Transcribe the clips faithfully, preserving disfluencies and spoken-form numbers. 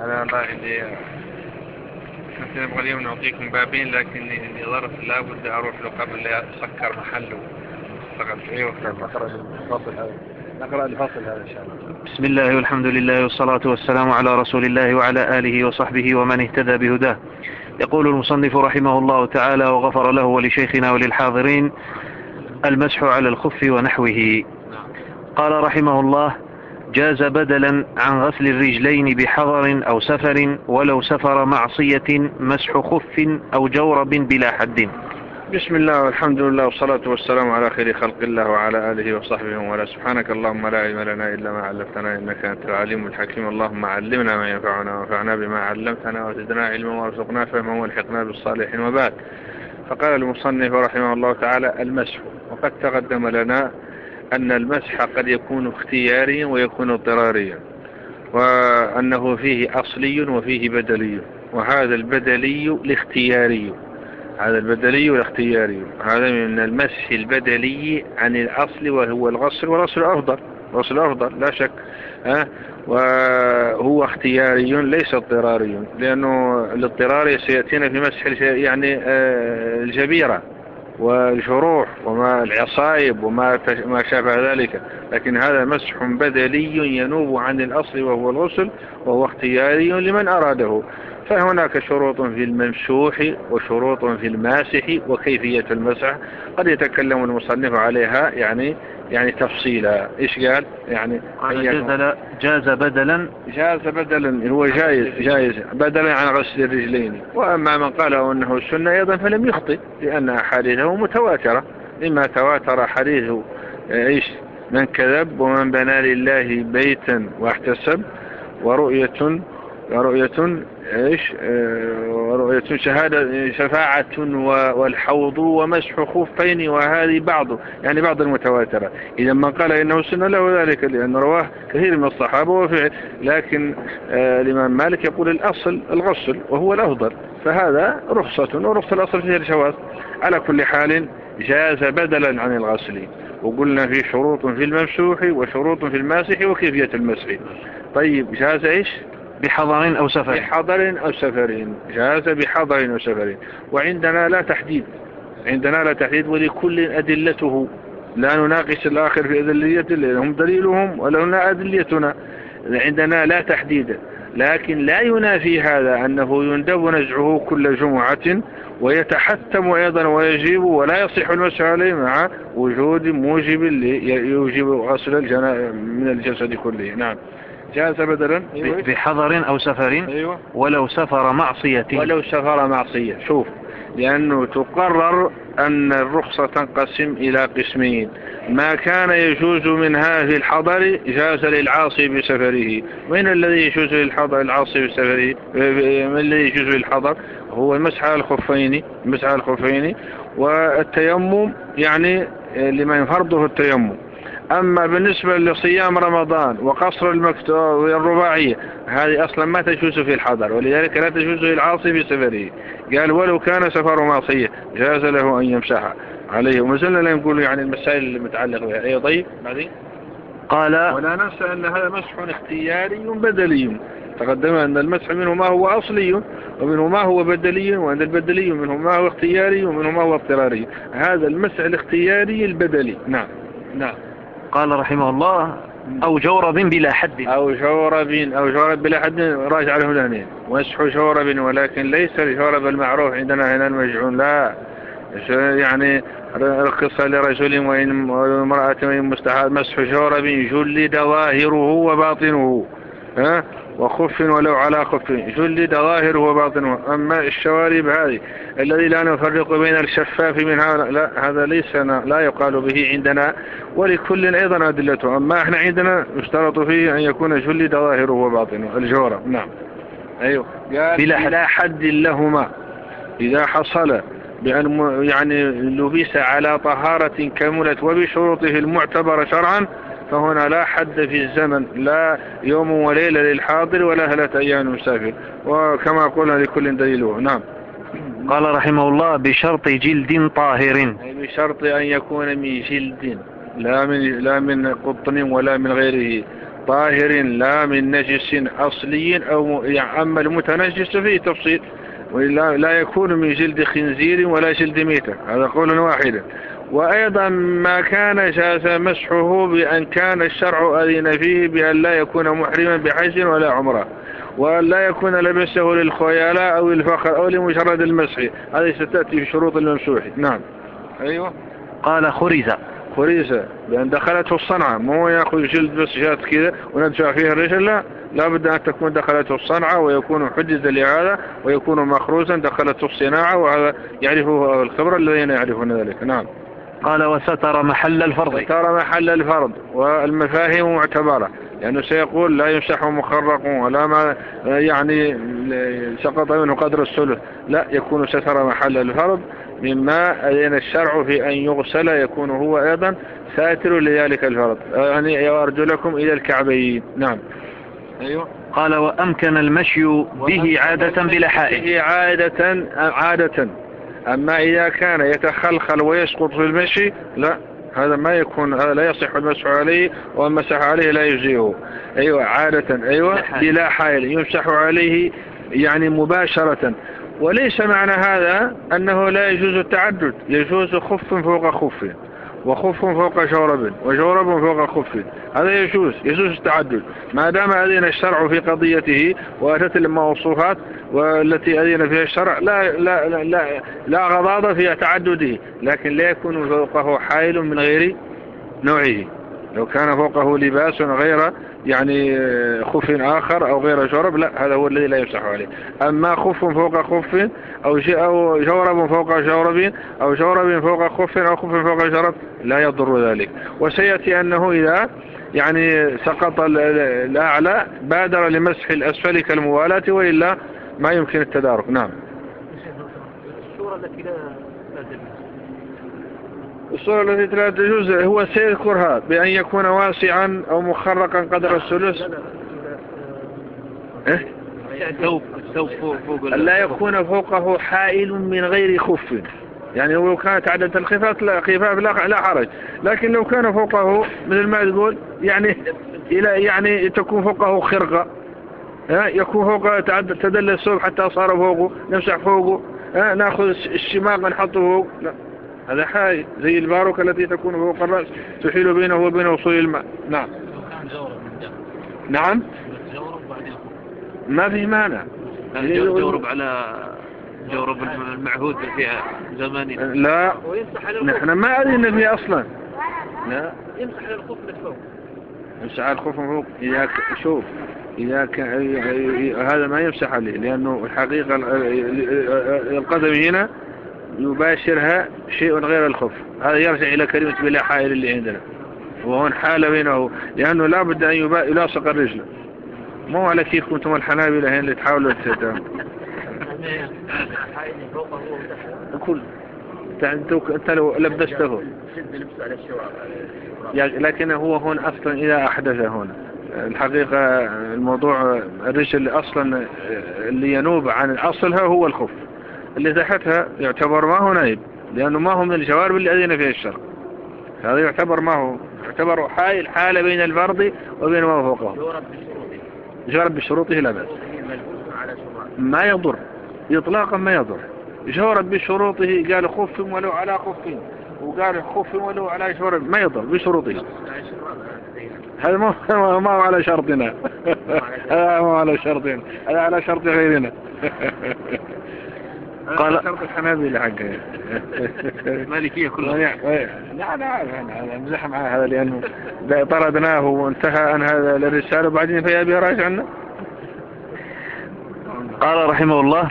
أنا والله اللي كنت نبغى اليوم نعطيكم بابين، لكني عندي ظرف لابد أروح له قبل لا أسكر محله. أيوة نقرأ الفصل هذا نقرأ الفصل هذا إن شاء الله. بسم الله والحمد لله والصلاة والسلام على رسول الله وعلى آله وصحبه ومن اهتدى بهداه. يقول المصنف رحمه الله تعالى وغفر له ولشيخنا وللحاضرين: المسح على الخف ونحوه. قال رحمه الله: جاز بدلا عن غسل الرجلين بحضر أو سفر، ولو سفر معصية مسح خف أو جورب بلا حد. بسم الله والحمد لله والصلاة والسلام على خير خلق الله وعلى آله وصحبه ولا. سبحانك اللهم لا علم لنا إلا ما علمتنا إنك أنت العليم الحكيم. اللهم علمنا ما ينفعنا وانفعنا بما علمتنا وزدنا علما وارزقنا فهما والحقنا بالصالحين. وبعد، فقال المصنف رحمه الله تعالى: المسح. وقد تقدم لنا أن المسح قد يكون اختياريا ويكون اضطراريا، وأنه فيه أصلي وفيه بدلي، وهذا البدلي الاختياري هذا البدلي والاختياري هذا من المسح البدلي عن الأصل، وهو الغسل، والغسل أفضل الغسل أفضل لا شك، أه؟ وهو اختياري ليس اضطراري، لأنه الاضطراري سيأتينا في مسح يعني آه الجبيرة والجروح وما العصائب وما ما شابه ذلك، لكن هذا مسح بدلي ينوب عن الأصل وهو الغسل، وهو اختياري لمن أراده. فهناك شروط في الممسوح وشروط في الماسح وكيفية المسح قد يتكلم المصنف عليها يعني يعني تفصيلا. ايش قال؟ يعني جاز, جاز بدلا جاز بدلا هو جائز جائز بدلا عن غسل الرجلين. واما من قال انه السنة ايضا فلم يخطئ، لان احاديثه متواترة، مما تواتر حديث ايش من كذب ومن بنى لله بيتا واحتسب، ورؤية ورؤية ايش ورؤية شهادة شفاعة والحوض ومسح خفين، وهذه بعض يعني بعض المتواترة. إذا من قال إنه سنة له ذلك، لأن رواه كثير من الصحابة وفعل، لكن آه الإمام مالك يقول الأصل الغسل وهو الأفضل، فهذا رخصة، ورخصة الأصل فيها الجواز. على كل حال جاز بدلا عن الغسل، وقلنا في شروط في الممسوح وشروط في الماسح وكيفية المسح. طيب جاز ايش؟ بحضر أو سفر. بحضر أو سفر جاز بحضر أو سفر. وعندنا لا تحديد عندنا لا تحديد ولكل أدلته، لا نناقش الآخر في أدليته لهم دليلهم ولنا أدليتنا. عندنا لا تحديد، لكن لا ينافي هذا أنه يندب نزعه كل جمعة، ويتحتم أيضا ويجيب ولا يصح المسح عليه مع وجود موجب يوجب غسل من الجسد كله. نعم، جاز بدلا بحضر أو سفر. أيوة. ولو سفر معصية ولو سفر معصية. شوف، لأنه تقرر أن الرخصة تنقسم إلى قسمين: ما كان يجوز منها في الحضر جاز للعاصي بسفره. من الذي يجوز للحضر العاصي بسفره؟ من الذي يجوز للحضر؟ هو المسح على الخفين المسح على الخفين والتيمم، يعني لمن فرضه التيمم. أما بالنسبة لصيام رمضان وقصر المكتوب والرباعية، هذه أصلا ما تجوز في الحضر، ولذلك لا تجوز للعاصي بسفره. قال ولو كان سفر معصية جاز له أن يمسح عليه. وما زلنا لا نقول يعني المسائل المتعلقة بها. أي طيب بعدين قال: ولا ننسى أن هذا مسح اختياري بدلي. تقدم أن المسح منه ما هو أصلي ومنه ما هو بدلي، وأن البدلي منه ما هو اختياري ومنه ما هو اضطراري. هذا المسح الاختياري البدلي. نعم نعم. قال رحمه الله: أو جورب بلا حد. أو جورب أو جورب بلا حد راجع له لهنين. مسح جورب، ولكن ليس الجورب المعروف عندنا هنا المجعون، لا، يعني رخص لرجل وإن امرأة وإن مستحاض مسح جورب جلد ظاهره وباطنه، ها، وخف ولو على خف جلد ظاهره وباطنه. أما الشوارب هذه الذي لا نفرق بين الشفاف منها، لا، هذا ليس لا يقال به عندنا، ولكل أيضا أدلته. أما احنا عندنا يشترط فيه أن يكون جلد ظاهره وباطنه الجورب. نعم أيوه. بلا, بلا حد لهما إذا حصل بأن يعني لبس على طهارة كملت وبشروطه المعتبرة شرعا، فهنا لا حد في الزمن، لا يوم وليلة للحاضر ولا ثلاثة أيام المسافر، وكما قلنا لكل دليله. نعم. قال رحمه الله: بشرط جلد طاهر، أي بشرط أن يكون من جلد، لا من لا من قطن ولا من غيره، طاهر لا من نجس أصلي أو يعني أما المتنجس فيه تفصيل، ولا لا يكون من جلد خنزير ولا جلد ميتة، هذا قول واحد. وأيضا ما كان جاز مسحه بأن كان الشرع أذن فيه بأن لا يكون محرما بحج ولا عمره، وأن لا يكون لبسه للخيلاء أو الفخر أو لمجرد المسح. هذه ستأتي في شروط الممسوح. نعم. أيوة. قال خرز خريزة لأن دخلته الصنعة، مو يأخذ جلد بس جات كذا وندفع فيه الرجل، لا، لابد أن تكون دخلته الصنعة ويكون حجز لهذا ويكون مخروزا دخلته الصناعة، وهذا يعرفه الخبرة الذين يعرفون ذلك. نعم. قال وستر محل الفرض. ستر محل الفرض، والمفاهيم معتبرة، لأنه سيقول لا يمسح مخرق ولا ما يعني سقط منه قدر الثلث، لا، يكون ستر محل الفرض مما أذن الشرع في أن يغسل، يكون هو أيضا ساتر لذلك الفرض، يعني أرجلكم إلى الكعبين. نعم. أيوة. قال وأمكن المشي به عادة بلا حائل. به عادة عادة أما إذا كان يتخلخل ويسقط في المشي لا، هذا ما يكون، هذا لا يصح المسح عليه، والمسح عليه لا يجزئه. أيوة عادة. أيوة بلا حائل يمسح عليه يعني مباشرة. وليس معنى هذا أنه لا يجوز التعدد، يجوز خف فوق خف، وخف فوق جورب، وجورب فوق خف، هذا يجوز، يجوز التعدد ما دام أذن الشرع في قضيته وأتت الموصوفات والتي أذن فيها الشرع، لا لا لا لا, لا غضاضة في تعدده، لكن لا يكون فوقه حائل من غير نوعه. لو كان فوقه لباس غير يعني خف آخر أو غير جورب، لا، هذا هو الذي لا يمسح عليه. أما خف فوق خف أو جورب فوق جورب أو جورب فوق خف أو خف فوق جورب لا يضر ذلك. وسيأتي أنه إذا يعني سقط الأعلى بادر لمسح الأسفل كالموالاة، وإلا ما يمكن التدارك. نعم. الصورة التي لا الصورة التي لا تجوز هو سيذكرها بأن يكون واسعا أو مخرقا قدر الثلث. إيه؟ الثوب الثوب فوق فوق لا يكون فوقه حائل من غير خف، يعني لو كانت عدد الخفاف لا خفاف لا, لا حرج، لكن لو كان فوقه مثل ما تقول يعني إلى يعني تكون فوقه خرقة، يكون فوقه تدل الثوب حتى صار فوقه نمسح فوقه، ناخذ الشماغ نحطه فوق، لا، هذا حائل زي الباروكة التي تكون فوق الرأس تحيل بينه وبين وصول الماء. نعم. نعم ما في مانع. جورب على جورب المعهود في زماننا. لا، نحن ما أذن به أصلا. لا، يمسح على الخف من فوق. يمسح على الخف من فوق. إذا شوف إذا كان هذا ما يمسح عليه، لأنه الحقيقة القدم هنا يباشرها شيء غير الخف، هذا يرجع إلى كلمة بلا حائل اللي عندنا، وهون حال بينه، لأنه لا بد أن يلاصق الرجل، مو على كيف كنتم الحنابلة هين اللي تحاولوا تتهم. كل أنت لو لبسته لكن هو هون أصلا إذا أحدث هنا الحقيقة الموضوع الرجل أصلا اللي ينوب عن أصلها هو الخف، اللي تحتها يعتبر ما هو نائب، لأنه ما هو من الجوارب اللي أذن فيها الشرع، هذا يعتبر ما هو يعتبر حائل حالة بين الفرض وبين ما فوقه. جورب بشروطه لا بأس، ما يضر إطلاقا، ما يضر. جورب بشروطه قال خف ولو على خف، وقال خف ولو على جورب، ما يضر بشروطه. هذا ما ما هو على شرطنا، هذا ما على شرطنا، هذا على شرط غيرنا. قال شرط الحنابلة حقه مالكية كلها. لا لا أنا أمزح معه هذا، لأنه طردناه وانتهى عن هذا الرسالة وبعدين فيها بيراجع عنه. قال رحمه الله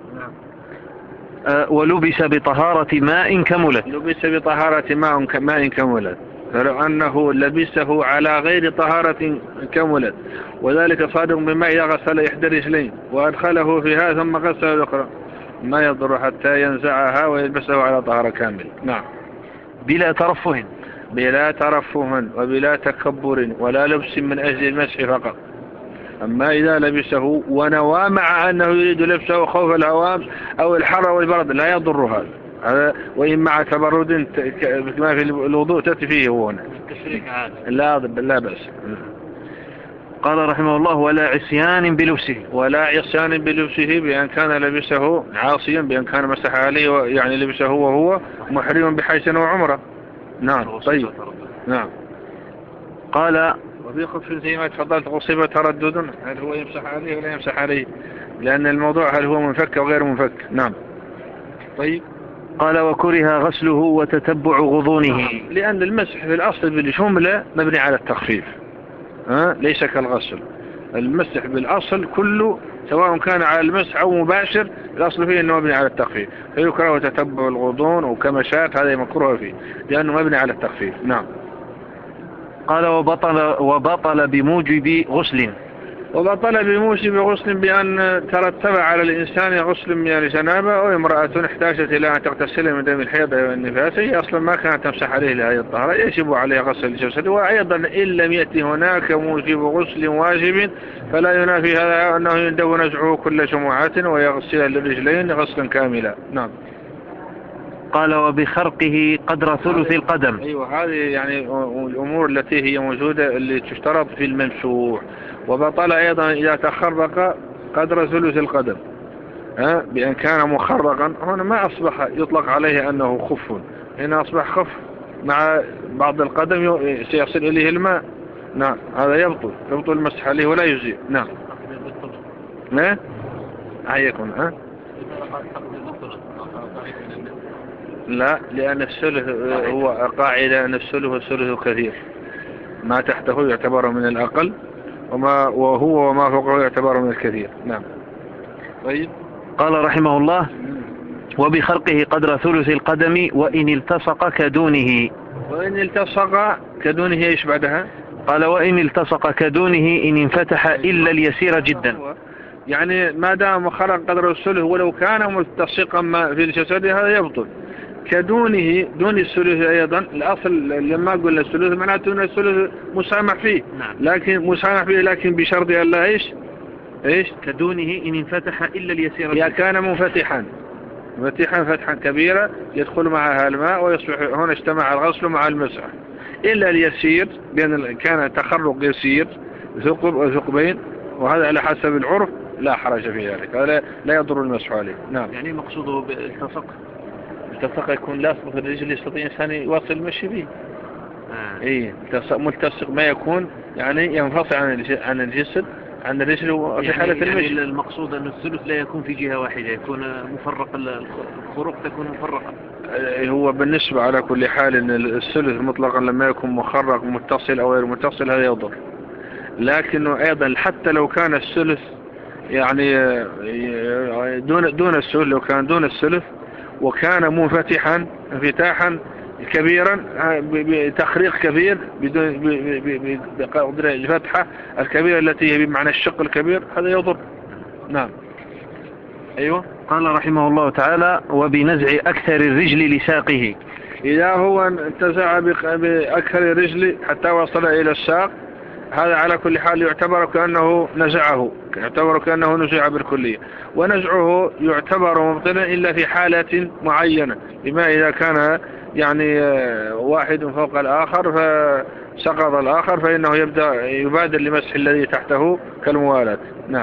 أه ولبس بطهارة ماء كملت. لبس بطهارة ماء ماء كملت، فلو أنه لبسه على غير طهارة كملت، وذلك صادق بما إذا غسل إحدى رجلين وأدخله فيها ثم غسل الأخرى ما يضر حتى ينزعها ويلبسه على طهارة كامل. نعم. بلا ترفه بلا ترفه وبلا تكبر ولا لبس من أجل المسح فقط. أما إذا لبسه ونوى مع أنه يريد لبسه خوف الهوام أو الحر والبرد لا يضر هذا، هذا وإن مع تبرد كما في الوضوء تأتي فيه هنا لا لا بأس. قال رحمه الله: ولا عصيان بلبسه. ولا عصيان بلبسه، بأن كان لبسه عاصيا، بأن كان مسح عليه يعني لبسه وهو محرم بحيث وعمره. نعم. طيب. نعم. قال: وفي خف زي ما تفضلت أصيب تردد، هل هو يمسح عليه ولا يمسح عليه؟ لأن الموضوع هل هو منفك أو غير منفك. نعم. طيب. قال: وكره غسله وتتبع غضونه. لأن المسح في الأصل بالجملة مبني على التخفيف، ها؟ ليس كالغسل. المسح بالأصل كله سواء كان على المسح أو مباشر، الأصل فيه أنه مبني على التخفيف، فيكره تتبع الغضون وكمشات، هذا مكروه فيه لأنه مبني على التخفيف. نعم. قال: وبطل, وبطل بموجب غسل. وبطل بموجب غسل بأن ترتب على الإنسان غسل من الجنابة، أو امرأة احتاجت إلى أن تغتسل من دم الحيض والنفاس، هي أصلا ما كانت تمسح عليه لهذه الطهارة، يجب عليها غسل الجسد. وأيضا إن لم يأتي هناك موجب غسل واجب فلا ينافي هذا أنه يندب نزعه كل جمعة ويغسل الرجلين غسلا كاملا. نعم. قال: وبخرقه قدر ثلث القدم. أيوة، هذه يعني الأمور التي هي موجودة اللي تشترط في الممسوح. وبطل أيضا إذا تخرق قدر ثلث القدم، ها؟ بأن كان مخرقا، هنا ما أصبح يطلق عليه أنه خف، هنا أصبح خف مع بعض القدم سيصل إليه الماء. نعم. هذا يبطل يبطل المسح عليه ولا يجزي. نعم. ما أيكون ها لا، لأن الثلث هو قاعدة أن الثلث والثلث كثير، ما تحته يعتبر من الأقل، وما وهو وما فوقه يعتبر من الكثير. نعم. طيب. قال رحمه الله: وبخرقه قدر ثلث القدم وإن التصق كدونه. وإن التصق كدونه إيش بعدها؟ قال: وإن التصق كدونه إن انفتح إلا اليسير جدا. يعني ما دام خرق قدر الثلث ولو كان ملتصقا في الجسد هذا يبطل. كدونه دون الثلث أيضا الأصل لما قلنا الثلث معناته أن الثلث مسامح فيه. نعم. لكن مسامح فيه لكن بشرط الله إيش إيش كدونه إن انفتح إلا اليسير إذا كان منفتحا منفتحا فتحا كبيرا يدخل معها الماء ويصبح هنا اجتمع الغسل مع المسح، إلا اليسير بأن كان تخرق يسير ثقب وثقبين، وهذا على حسب العرف لا حرج في ذلك، هذا لا يضر المسح عليه. نعم. يعني مقصوده بالتصق التصق يكون لاصق في الرجل يستطيع إنسان يواصل المشي به. آه. إيه ملتصق ما يكون يعني ينفصل عن عن الجسد عن الرجل في يعني حالة يعني المشي. المقصود أن الثلث لا يكون في جهة واحدة، يكون مفرق، الخروق تكون مفرقة. هو بالنسبة على كل حال أن الثلث مطلقا لما يكون مخرق متصل أو غير متصل هذا يضر، لكنه أيضا حتى لو كان الثلث يعني دون دون الثلث، لو كان دون الثلث وكان منفتحا انفتاحا كبيرا بتخريق كبير بدون بقدر الفتحة الكبيرة التي هي بمعنى الشق الكبير هذا يضر. نعم. أيوة. قال رحمه الله تعالى: وبنزع أكثر الرجل لساقه. إذا هو انتزع بأكثر الرجل حتى وصل إلى الساق، هذا على كل حال يعتبر كأنه نزعه، يعتبر كأنه نزع بالكلية، ونزعه يعتبر مبطلا إلا في حالة معينة، بما إذا كان يعني واحد فوق الآخر فسقط الآخر فإنه يبدأ يبادر لمسح الذي تحته كالموالاة. نعم.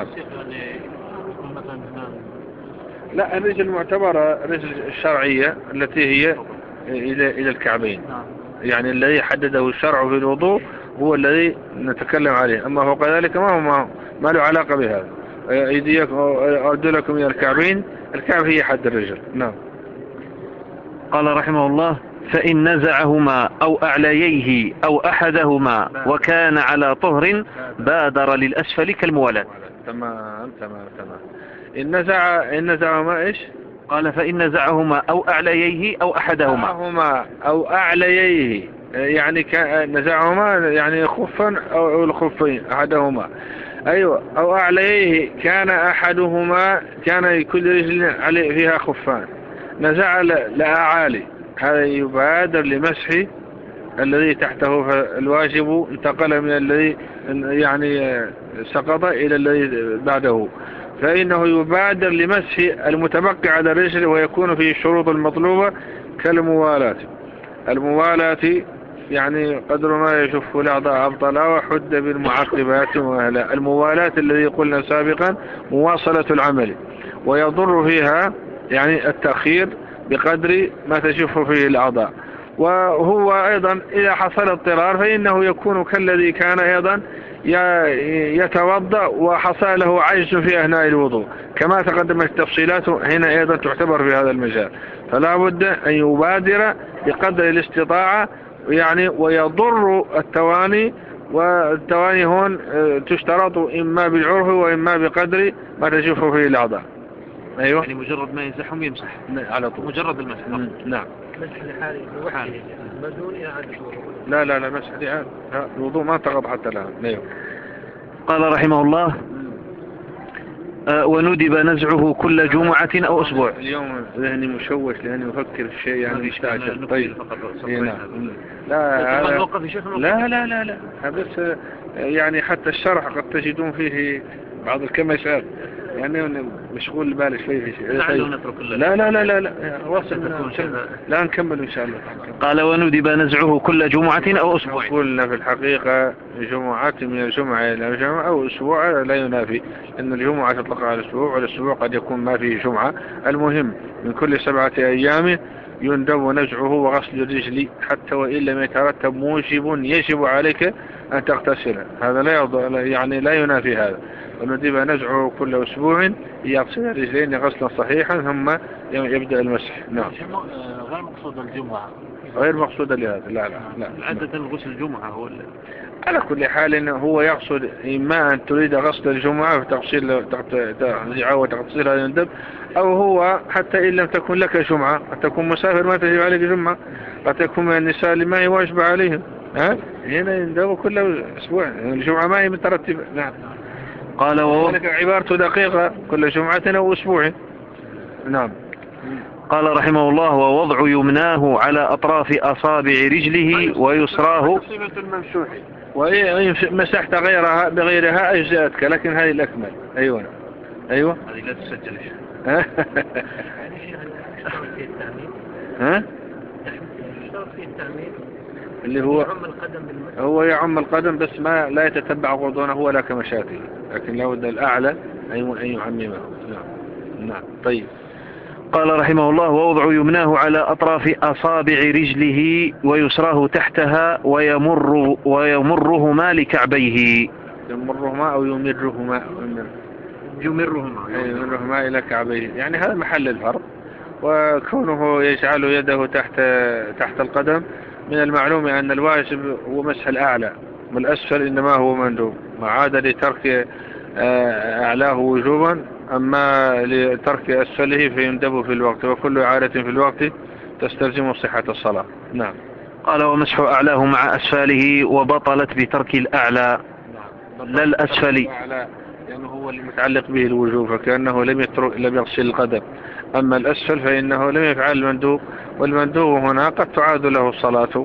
لا، الرجل المعتبرة الرجل الشرعية التي هي إلى إلى الكعبين، يعني الذي حدده الشرع في الوضوء هو الذي نتكلم عليه، أما فوق ذلك ما هو ما, ما له علاقة بهذا. أيديكم أرجلكم إلى الكعبين، الكعب هي حد الرجل. نعم. قال رحمه الله: فإن نزعهما أو أعلييه أو أحدهما وكان على طهر بادر للأسفل كالموالاة. تمام تمام تمام. إن نزع إن نزعهما إيش؟ قال: فإن نزعهما أو أعلييه أو أحدهما. نزعهما أو أعلييه يعني نزعهما يعني خفا أو الخفين أحدهما. أيوة. أو أعلييه كان أحدهما كان كل رجل عليه فيها خفان، نزع لأعالي، هذا يبادر لمسح الذي تحته، فالواجب انتقل من الذي يعني سقط إلى الذي بعده، فإنه يبادر لمسح المتبقي على الرجل، ويكون فيه الشروط المطلوبة كالموالاة. الموالاة يعني قدر ما يشف الأعضاء أبطلا وحد بالمعقبات وأهلا. الموالاة الذي قلنا سابقا مواصلة العمل، ويضر فيها يعني التأخير بقدر ما تشف فيه الأعضاء. وهو أيضا إذا حصل اضطرار فإنه يكون كالذي كان أيضا يتوضأ وحصل له عجز في أثناء الوضوء، كما تقدمت التفصيلات هنا أيضا تعتبر في هذا المجال. فلا بد أن يبادر بقدر الاستطاعة يعني، ويضر التواني. والتواني هون تشترط إما بالعرف وإما بقدر ما تشوف فيه الأعضاء. أيوة، يعني مجرد ما يمسحهم يمسح على طول، مجرد المسح. نعم. مسح لحاله لوحده بدون إعادة وضوء. لا لا لا مسح لحاله، الوضوء ما انتقض حتى الآن. أيوة. قال رحمه الله: آه وندب نزعه كل جمعة أو أسبوع. اليوم ذهني مشوش لأني أفكر في شيء يعني مستعجل. طيب لا لا لا لا لا بس يعني حتى الشرح قد تجدون فيه بعض الكمشات يعني مشغول بالي شوي في شيء. لا لا لا لا لا واصل لا نكمل إن شاء الله. قال: وندب نزعه كل جمعة أو أسبوع. قلنا في الحقيقة جمعة من الجمعة إلى الجمعة أو أسبوع لا ينافي، أن الجمعة تطلق على الأسبوع والأسبوع قد يكون ما فيه جمعة. المهم من كل سبعة أيام يندب نزعه وغسل الرجل حتى وإن لم يترتب موجب يجب عليك أن تغتسل. هذا لا يعني لا ينافي هذا. وندب نزعه كل أسبوع يغسل الرجلين غسلا صحيحا ثم يبدأ المسح. نعم. غير مقصود الجمعة، غير مقصود لهذا. لا لا لا عادة الغسل الجمعة هو اللي. على كل حال إنه هو يقصد إما أن تريد غسل الجمعة فتغسل تغزيعه وتغسلها يندب، أو هو حتى إن لم تكن لك جمعة قد تكون مسافر ما تجب عليك جمعة، قد تكون من النساء اللي ما هي واجبة عليهم، ها هنا يندب كل أسبوع. الجمعة ما هي مترتبة. نعم. قال: وذلك عبارته دقيقة كل جمعة أو أسبوع. نعم. قال رحمه الله: ووضع يمناه على أطراف أصابع رجله ويسراه. وإن مسحت غيرها بغيرها أجزأتك، لكن هذه الأكمل. أيوة أيوة هذه لا تسجل. ها ها اللي هو هو يعم القدم بس ما لا يتتبع غضونه ولا كمشاته، لكن لا بد الأعلى أن يعممه. نعم. نعم. طيب. قال رحمه الله: ووضع يمناه على أطراف أصابع رجله ويسراه تحتها ويمر ويمرهما لكعبيه. يمرهما أو يمرهما يمرهما يمرهما إلى كعبيه، يعني هذا محل الفرق. وكونه يجعل يده تحت تحت القدم من المعلوم أن الواجب هو مسح الأعلى، والأسفل إنما هو مندوب، ما عاد لترك أعلاه وجوبا، أما لترك أسفله فيندب في الوقت، وكل إعادة في الوقت تستلزم صحة الصلاة. نعم. قال: ومسح أعلاه مع أسفله وبطلت بترك الأعلى. نعم. لا الأسفل، لأنه يعني هو المتعلق به الوجوب، فكأنه لم يترك لم يغسل القدم. أما الأسفل فإنه لم يفعل المندوب، والمندوب هنا قد تعاد له الصلاة.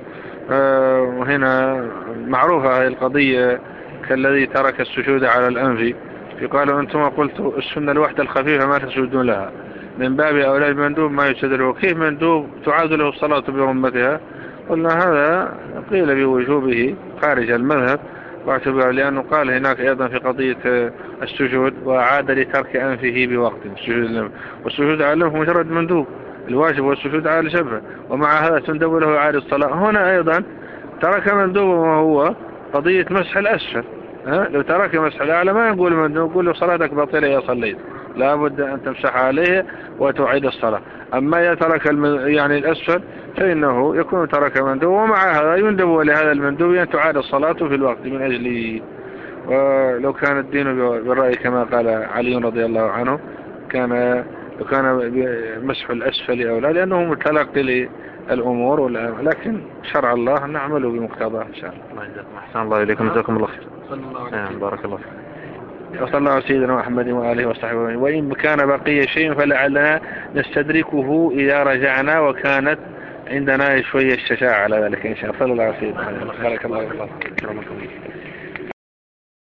وهنا معروفة هذه القضية كالذي ترك السجود على الأنف، يقال أنتم قلت السنة الوحدة الخفيفة ما تسجدون لها، من باب أولى المندوب ما يسجد له، كيف مندوب تعاد له الصلاة برمتها؟ قلنا هذا قيل بوجوبه خارج المذهب واعتبر، لأنه قال هناك أيضا في قضية السجود وعاد لترك أنفه بوقت السجود، والسجود على الأنف مجرد مندوب، الواجب والسجود على الجبهة، ومع هذا تندب له إعادة الصلاة. هنا أيضا ترك مندوب وهو قضية مسح الأسفل. ها؟ لو ترك مسح الأعلى ما نقول مندوب، نقول له صلاتك باطلة يا صليت، لا بد أن تمسح عليه وتعيد الصلاة. أما يترك يعني الأسفل فإنه يكون ترك مندوب، ومع هذا يندب لهذا المندوب أن تعاد الصلاة في الوقت من أجله. ولو كان الدين بالرأي كما قال علي رضي الله عنه كان لو كان مسح الأسفل أو لا، لأنه متلقي للأمور والأمر، لكن شرع الله نعمل بمقتضاه إن شاء الله. أحسن الله إليكم، جزاكم الله خير. بارك الله فيك. وصلى الله على سيدنا محمد وآله وصحبه، وإن كان بقي شيء فلعلنا نستدركه إذا رجعنا، وكانت عندنا شوية الشجاعة على ذلك إن شاء الله. صلى الله عليه وسلم. بارك الله فيك.